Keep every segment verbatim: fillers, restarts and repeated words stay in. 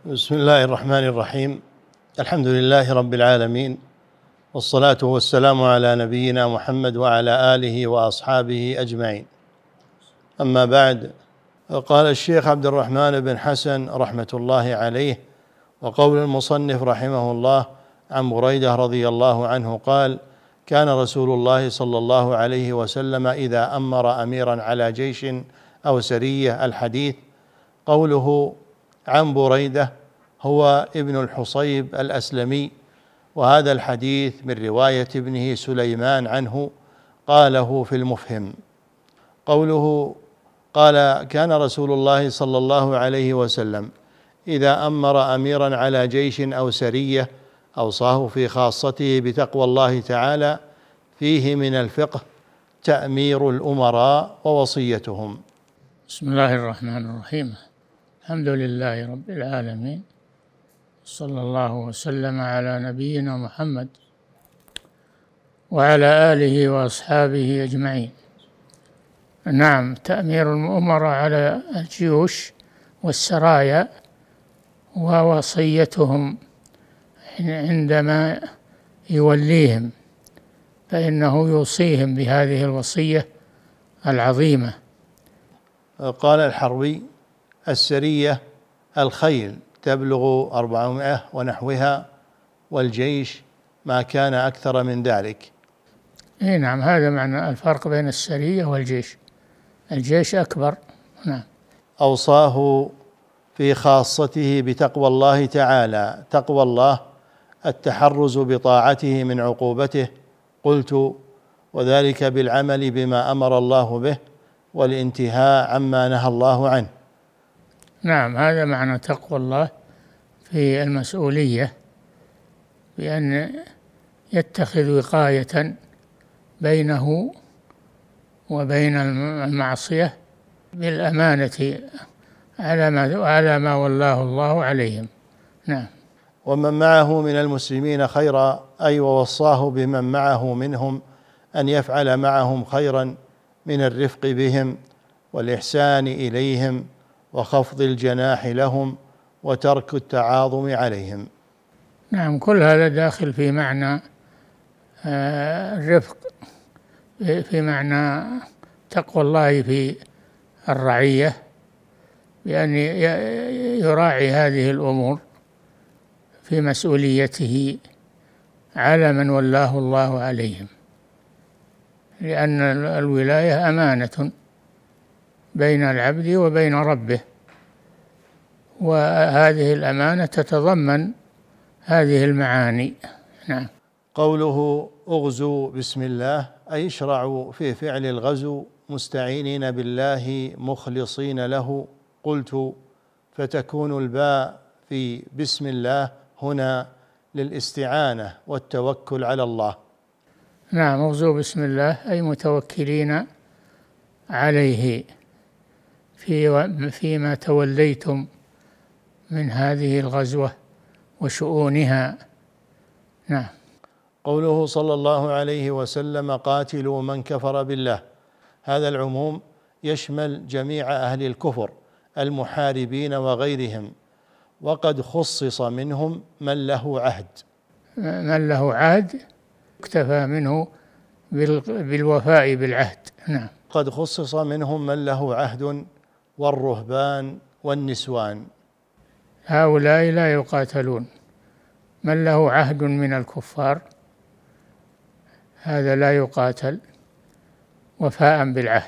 بسم الله الرحمن الرحيم. الحمد لله رب العالمين، والصلاة والسلام على نبينا محمد وعلى آله وأصحابه أجمعين. أما بعد، قال الشيخ عبد الرحمن بن حسن رحمة الله عليه: وقول المصنف رحمه الله عن بريدة رضي الله عنه قال: كان رسول الله صلى الله عليه وسلم إذا أمر أميرا على جيش أو سرية. الحديث. قوله عن بريدة هو ابن الحصيب الأسلمي، وهذا الحديث من رواية ابنه سليمان عنه، قاله في المفهم. قوله قال: كان رسول الله صلى الله عليه وسلم إذا أمر أميرا على جيش أو سرية أوصاه في خاصته بتقوى الله تعالى، فيه من الفقه تأمير الأمراء ووصيتهم. بسم الله الرحمن الرحيم. الحمد لله رب العالمين، صلى الله وسلم على نبينا محمد وعلى آله وأصحابه أجمعين. نعم، تأمير الأمراء على الجيوش والسرايا ووصيتهم عندما يوليهم، فإنه يوصيهم بهذه الوصية العظيمة. قال الحربي: السرية الخيل تبلغ أربعمائة ونحوها، والجيش ما كان أكثر من ذلك. إيه نعم، هذا معنى الفرق بين السرية والجيش. الجيش أكبر. نعم. أوصاه في خاصته بتقوى الله تعالى. تقوى الله التحرز بطاعته من عقوبته. قلت: وذلك بالعمل بما أمر الله به والانتهاء عما نهى الله عنه. نعم، هذا معنى تقوى الله في المسؤولية، بأن يتخذ وقاية بينه وبين المعصية بالأمانة على ما على ما والله الله عليهم. نعم. ومن معه من المسلمين خيرا، أي ووصاه بمن معه منهم أن يفعل معهم خيرا من الرفق بهم والإحسان إليهم وخفض الجناح لهم وترك التعاظم عليهم. نعم، كل هذا داخل في معنى الرفق، في معنى تقوى الله في الرعية، بأن يراعي هذه الأمور في مسؤوليته على من ولاه الله عليهم، لأن الولاية أمانة بين العبد وبين ربه، وهذه الأمانة تتضمن هذه المعاني. نعم. قوله اغزوا بسم الله، أي اشرعوا في فعل الغزو مستعينين بالله مخلصين له. قلت: فتكون الباء في بسم الله هنا للاستعانة والتوكل على الله. نعم، اغزوا بسم الله أي متوكلين عليه في فيما توليتم من هذه الغزوة وشؤونها. نعم. قوله صلى الله عليه وسلم: قاتلوا من كفر بالله، هذا العموم يشمل جميع أهل الكفر المحاربين وغيرهم، وقد خصص منهم من له عهد. من له عهد اكتفى منه بالوفاء بالعهد. نعم. قد خصص منهم من له عهد والرهبان والنسوان، هؤلاء لا يقاتلون. من له عهد من الكفار هذا لا يقاتل وفاء بالعهد.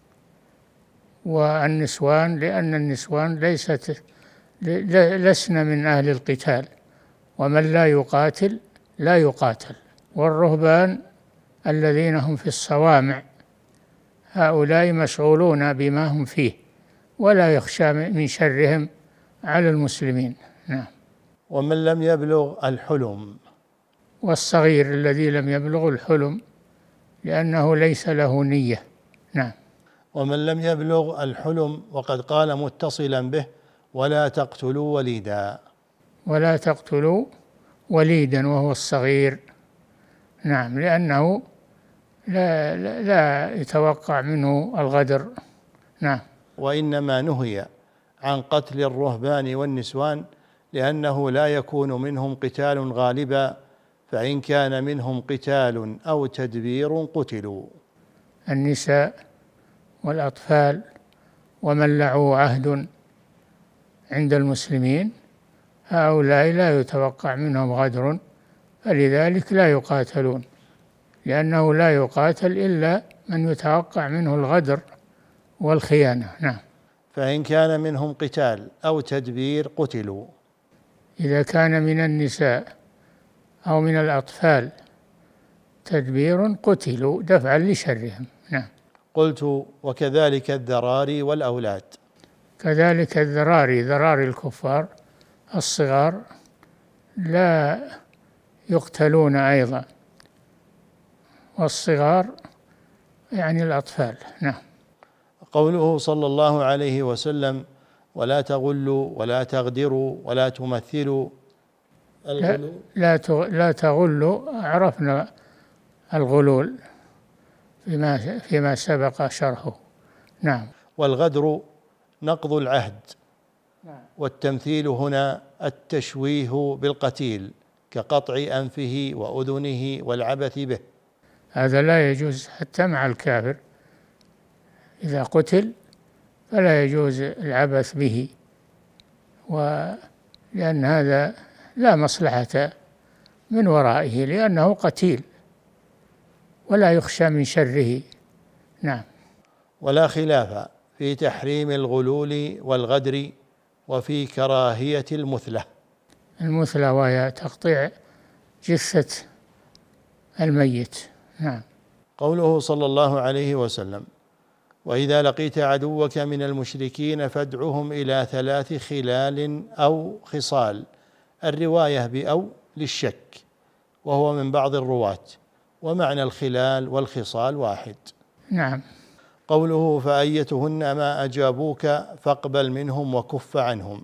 والنسوان، لأن النسوان ليست لسن من أهل القتال، ومن لا يقاتل لا يقاتل. والرهبان الذين هم في الصوامع، هؤلاء مشغولون بما هم فيه ولا يخشى من شرهم على المسلمين. نعم. ومن لم يبلغ الحلم، والصغير الذي لم يبلغ الحلم لأنه ليس له نية. نعم. ومن لم يبلغ الحلم، وقد قال متصلا به: ولا تقتلوا وليدا. ولا تقتلوا وليدا وهو الصغير. نعم، لأنه لا, لا, لا يتوقع منه الغدر. نعم. وإنما نهي عن قتل الرهبان والنسوان لأنه لا يكون منهم قتال غالبا، فإن كان منهم قتال أو تدبير قتلوا. النساء والأطفال ومن له عهد عند المسلمين هؤلاء لا يتوقع منهم غدر، فلذلك لا يقاتلون، لأنه لا يقاتل إلا من يتوقع منه الغدر والخيانة. نعم. فإن كان منهم قتال أو تدبير قتلوا. إذا كان من النساء أو من الأطفال تدبير قتلوا دفعا لشرهم. نعم. قلت: وكذلك الذراري والأولاد. كذلك الذراري، ذراري الكفار الصغار لا يقتلون أيضا، والصغار يعني الأطفال. نعم. قوله صلى الله عليه وسلم: ولا تغلوا ولا تغدروا ولا تمثلوا. لا, لا, لا تغلوا، عرفنا الغلول فيما, فيما سبق شرحه. نعم. والغدر نقض العهد. نعم. والتمثيل هنا التشويه بالقتيل كقطع أنفه وأذنه والعبث به. هذا لا يجوز حتى مع الكافر، إذا قتل فلا يجوز العبث به، ولأن هذا لا مصلحة من ورائه، لأنه قتيل ولا يخشى من شره. نعم. ولا خلاف في تحريم الغلول والغدر وفي كراهية المثلة. المثلة وهي تقطيع جثة الميت. نعم. قوله صلى الله عليه وسلم: وإذا لقيت عدوك من المشركين فادعهم إلى ثلاث خلال أو خصال. الرواية بأو للشك، وهو من بعض الرواة، ومعنى الخلال والخصال واحد. نعم. قوله: فأيتهن ما أجابوك فاقبل منهم وكف عنهم.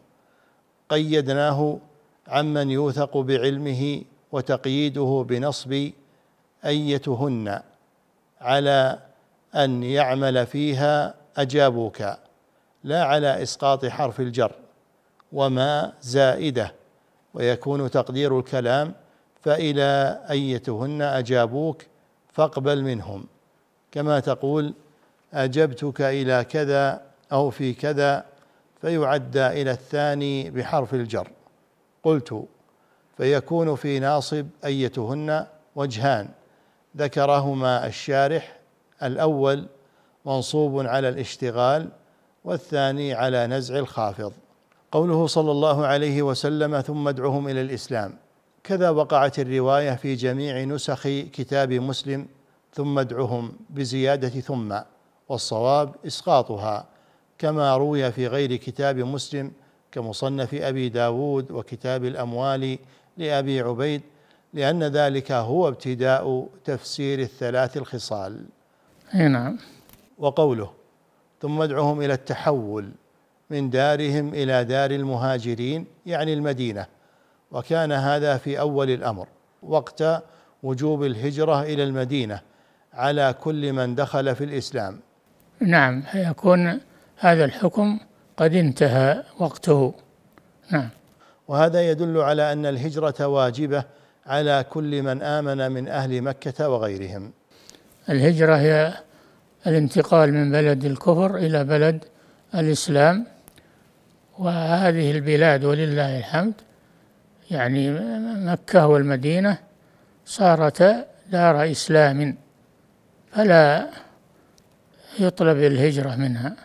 قيدناه عمن يوثق بعلمه، وتقييده بنصب أيتهن على أن يعمل فيها أجابوك، لا على إسقاط حرف الجر، وما زائدة، ويكون تقدير الكلام: فإلى أيتهن أجابوك فاقبل منهم، كما تقول: أجبتك إلى كذا أو في كذا، فيعدى إلى الثاني بحرف الجر. قلت: فيكون في ناصب أيتهن وجهان ذكرهما الشارح: الأول منصوب على الاشتغال، والثاني على نزع الخافض. قوله صلى الله عليه وسلم: ثم ادعهم إلى الإسلام، كذا وقعت الرواية في جميع نسخ كتاب مسلم: ثم ادعهم بزيادة ثم، والصواب إسقاطها، كما روي في غير كتاب مسلم كمصنف أبي داود وكتاب الأموال لأبي عبيد، لأن ذلك هو ابتداء تفسير الثلاث الخصال. نعم. وقوله: ثم ادعهم إلى التحول من دارهم إلى دار المهاجرين، يعني المدينة، وكان هذا في أول الأمر وقت وجوب الهجرة إلى المدينة على كل من دخل في الإسلام. نعم، يكون هذا الحكم قد انتهى وقته. نعم. وهذا يدل على أن الهجرة واجبة على كل من آمن من أهل مكة وغيرهم. الهجرة هي الانتقال من بلد الكفر إلى بلد الإسلام، وهذه البلاد ولله الحمد يعني مكة والمدينة صارتا دار إسلام، فلا يطلب الهجرة منها.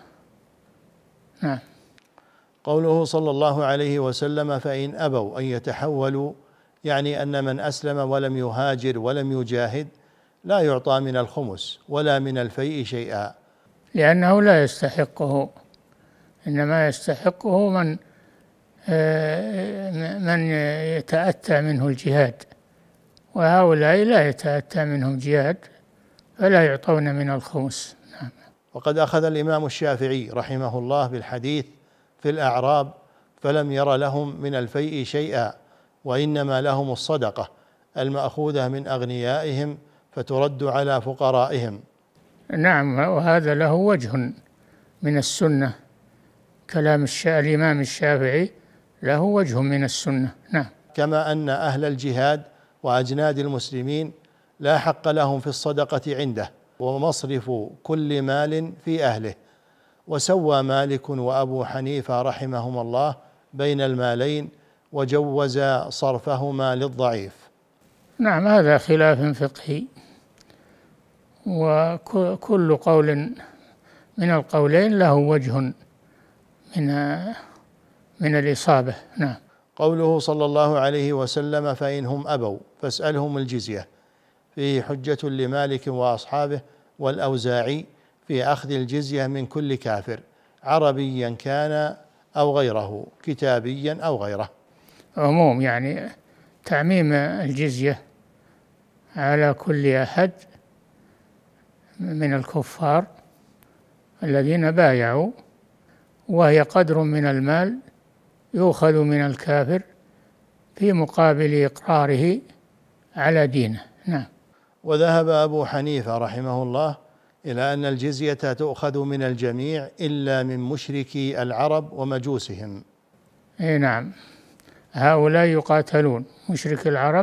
نعم. قوله صلى الله عليه وسلم: فإن أبوا أن يتحولوا، يعني أن من أسلم ولم يهاجر ولم يجاهد لا يعطى من الخمس ولا من الفيء شيئا، لأنه لا يستحقه، إنما يستحقه من من يتأتى منه الجهاد، وهؤلاء لا يتأتى منهم جهاد فلا يعطون من الخمس. نعم. وقد أخذ الإمام الشافعي رحمه الله بالحديث في الأعراب: فلم ير لهم من الفيء شيئا، وإنما لهم الصدقة المأخوذة من أغنيائهم فترد على فقرائهم. نعم، وهذا له وجه من السنة، كلام الإمام الشافعي له وجه من السنة. نعم. كما أن أهل الجهاد وأجناد المسلمين لا حق لهم في الصدقة عنده، ومصرف كل مال في أهله. وسوى مالك وأبو حنيفة رحمهما الله بين المالين، وجوز صرفهما للضعيف. نعم، هذا خلاف فقهي، وكل قول من القولين له وجه من من الإصابة. نعم. قوله صلى الله عليه وسلم: فإنهم أبوا فاسألهم الجزية، فيه حجة لمالك وأصحابه والأوزاعي في أخذ الجزية من كل كافر، عربيا كان أو غيره، كتابيا أو غيره. عموم يعني تعميم الجزية على كل أحد من الكفار الذين بايعوا، وهي قدر من المال يؤخذ من الكافر في مقابل إقراره على دينه. نعم. وذهب أبو حنيفة رحمه الله إلى أن الجزية تؤخذ من الجميع إلا من مشركي العرب ومجوسهم. إيه نعم، هؤلاء يقاتلون، مشرك العرب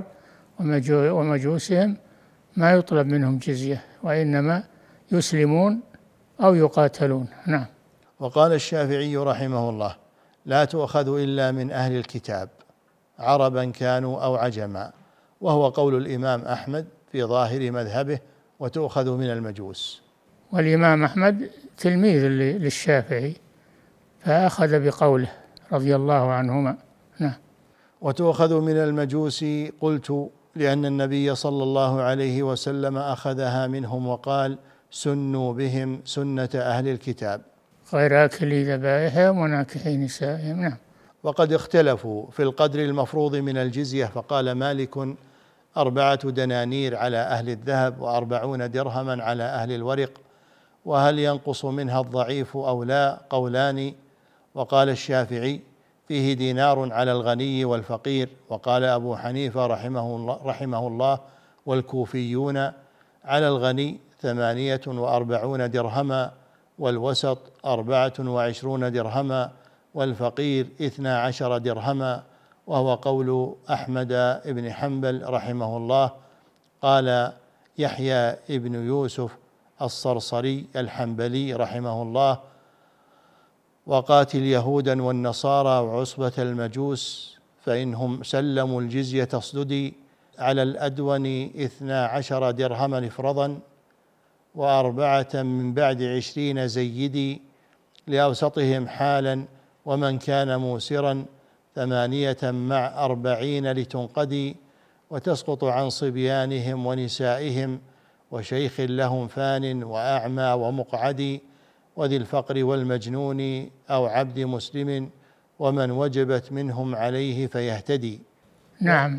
ومجوسهم ما يطلب منهم جزية، وإنما يسلمون أو يقاتلون. نعم. وقال الشافعي رحمه الله: لا تؤخذ إلا من أهل الكتاب، عربا كانوا أو عجما، وهو قول الإمام أحمد في ظاهر مذهبه، وتؤخذ من المجوس. والإمام أحمد تلميذ للشافعي، فأخذ بقوله رضي الله عنهما. نعم. وتؤخذ من المجوس قلت لأن النبي صلى الله عليه وسلم أخذها منهم وقال: سنوا بهم سنة أهل الكتاب، غير آكلي ذبائحهم وناكحي نسائهم. نعم. وقد اختلفوا في القدر المفروض من الجزية، فقال مالك: أربعة دنانير على أهل الذهب، وأربعون درهما على أهل الورق، وهل ينقص منها الضعيف أو لا؟ قولان. وقال الشافعي: فيه دينار على الغني والفقير. وقال أبو حنيفة رحمه الله, رحمه الله والكوفيون: على الغني ثمانية وأربعون درهما، والوسط أربعة وعشرون درهما، والفقير اثنا عشر درهما، وهو قول أحمد بن حنبل رحمه الله. قال يحيى بن يوسف الصرصري الحنبلي رحمه الله: وقاتل يهودا والنصارى وعصبة المجوس، فإنهم سلموا الجزية اصددي، على الأدون اثنا عشر درهما افرضا، وأربعة من بعد عشرين زيدي، لأوسطهم حالا، ومن كان موسرا ثمانية مع أربعين لتنقدي، وتسقط عن صبيانهم ونسائهم، وشيخ لهم فان وأعمى ومقعدي، وذي الفقر والمجنون أو عبد مسلم، ومن وجبت منهم عليه فيهتدي. نعم.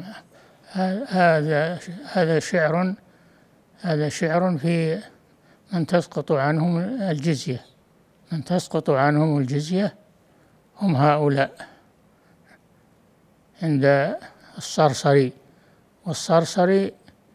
هذا هذا شعر هذا شعر في من تسقط عنهم الجزية. من تسقط عنهم الجزية هم هؤلاء عند الصرصري. والصرصري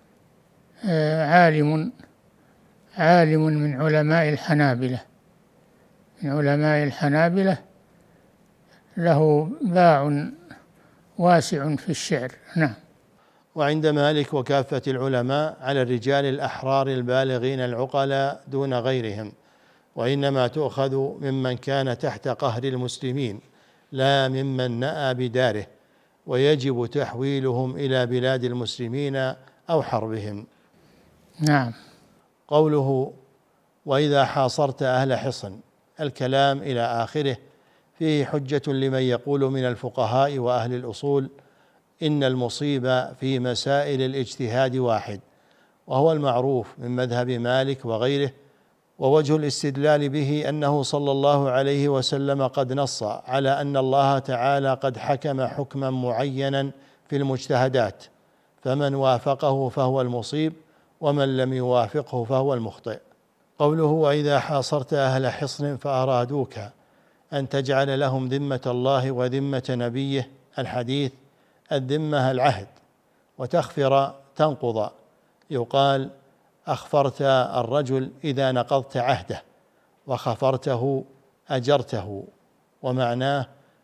عالم عالم من علماء الحنابلة من علماء الحنابلة له باع واسع في الشعر. نعم. وعند مالك وكافة العلماء على الرجال الأحرار البالغين العقلاء دون غيرهم، وإنما تؤخذ ممن كان تحت قهر المسلمين لا ممن نأى بداره، ويجب تحويلهم إلى بلاد المسلمين أو حربهم. نعم. قوله وإذا حاصرت أهل حصن، الكلام إلى آخره فيه حجة لمن يقول من الفقهاء وأهل الأصول إن المصيب في مسائل الاجتهاد واحد، وهو المعروف من مذهب مالك وغيره. ووجه الاستدلال به أنه صلى الله عليه وسلم قد نص على أن الله تعالى قد حكم حكما معينا في المجتهدات، فمن وافقه فهو المصيب، ومن لم يوافقه فهو المخطئ. قوله وإذا حاصرت أهل حصن فأرادوك أن تجعل لهم ذمة الله وذمة نبيه، الحديث: الذمة العهد، وتخفر تنقض. يقال أخفرت الرجل إذا نقضت عهده، وخفرته أجرته، ومعناه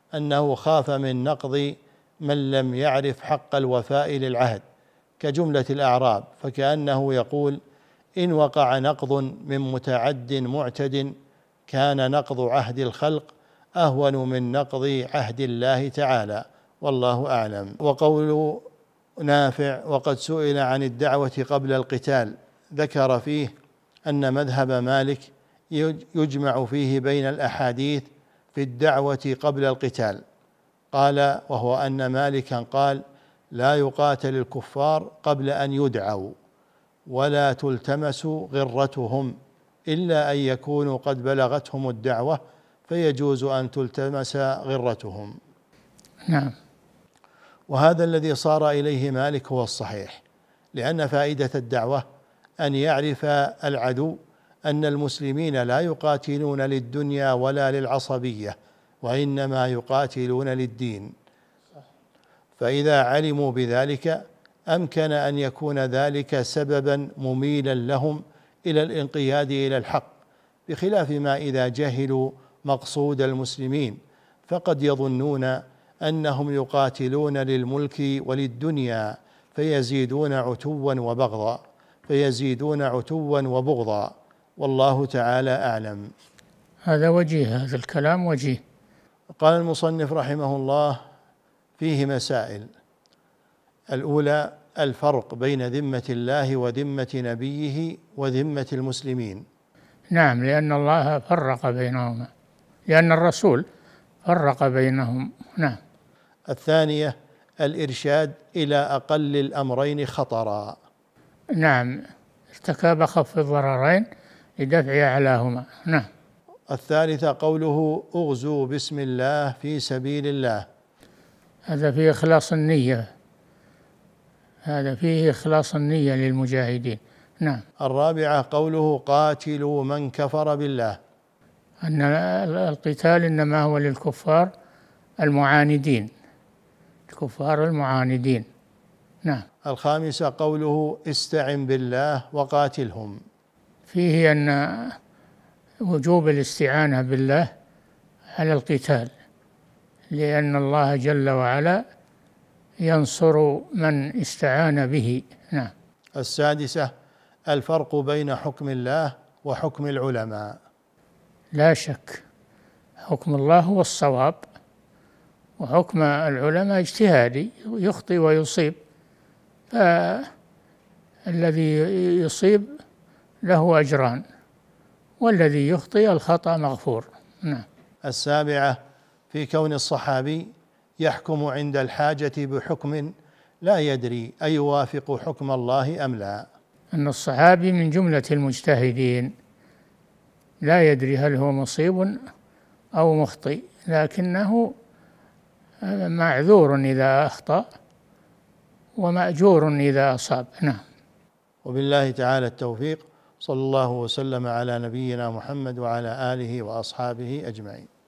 أنه خاف من نقض من لم يعرف حق الوفاء للعهد كجملة الأعراب، فكأنه يقول: إن وقع نقض من متعد معتد كان نقض عهد الخلق أهون من نقض عهد الله تعالى، والله أعلم. وقول نافع: وقد سئل عن الدعوة قبل القتال، ذكر فيه أن مذهب مالك يجمع فيه بين الأحاديث في الدعوة قبل القتال. قال: وهو أن مالكا قال: لا يقاتل الكفار قبل أن يدعوا، ولا تلتمس غرتهم إلا أن يكونوا قد بلغتهم الدعوة فيجوز أن تلتمس غرتهم. نعم. وهذا الذي صار إليه مالك هو الصحيح، لأن فائدة الدعوة أن يعرف العدو أن المسلمين لا يقاتلون للدنيا ولا للعصبية، وإنما يقاتلون للدين. فإذا علموا بذلك أمكن أن يكون ذلك سببا مميلا لهم إلى الانقياد إلى الحق، بخلاف ما إذا جهلوا مقصود المسلمين فقد يظنون أنهم يقاتلون للملك وللدنيا فيزيدون عتوا وبغضا فيزيدون عتوا وبغضا والله تعالى أعلم. هذا وجيه، هذا الكلام وجيه. قال المصنف رحمه الله: فيه مسائل. الأولى: الفرق بين ذمة الله وذمة نبيه وذمة المسلمين. نعم، لأن الله فرق بينهما، لأن الرسول فرق بينهم. نعم. الثانية: الإرشاد إلى أقل الأمرين خطرا. نعم، ارتكاب أخف الضررين لدفع أعلاهما. نعم. الثالثة: قوله: اغزوا بسم الله في سبيل الله. هذا فيه إخلاص النية، هذا فيه إخلاص النية للمجاهدين. نعم. الرابعة: قوله: قاتلوا من كفر بالله. أن القتال إنما هو للكفار المعاندين، الكفار المعاندين. نعم. الخامسة: قوله: استعن بالله وقاتلهم. فيه أن وجوب الاستعانة بالله على القتال، لأن الله جل وعلا ينصر من استعان به. نعم. السادسة: الفرق بين حكم الله وحكم العلماء. لا شك، حكم الله هو الصواب، وحكم العلماء اجتهادي، يخطئ ويصيب، فالذي يصيب له أجران، والذي يخطئ الخطأ مغفور. نعم. السابعة: في كون الصحابي يحكم عند الحاجة بحكم لا يدري أيوافق حكم الله أم لا. أن الصحابي من جملة المجتهدين، لا يدري هل هو مصيب أو مخطئ، لكنه معذور إذا أخطأ ومأجور إذا أصاب. نعم. وبالله تعالى التوفيق، صلى الله وسلم على نبينا محمد وعلى آله وأصحابه أجمعين.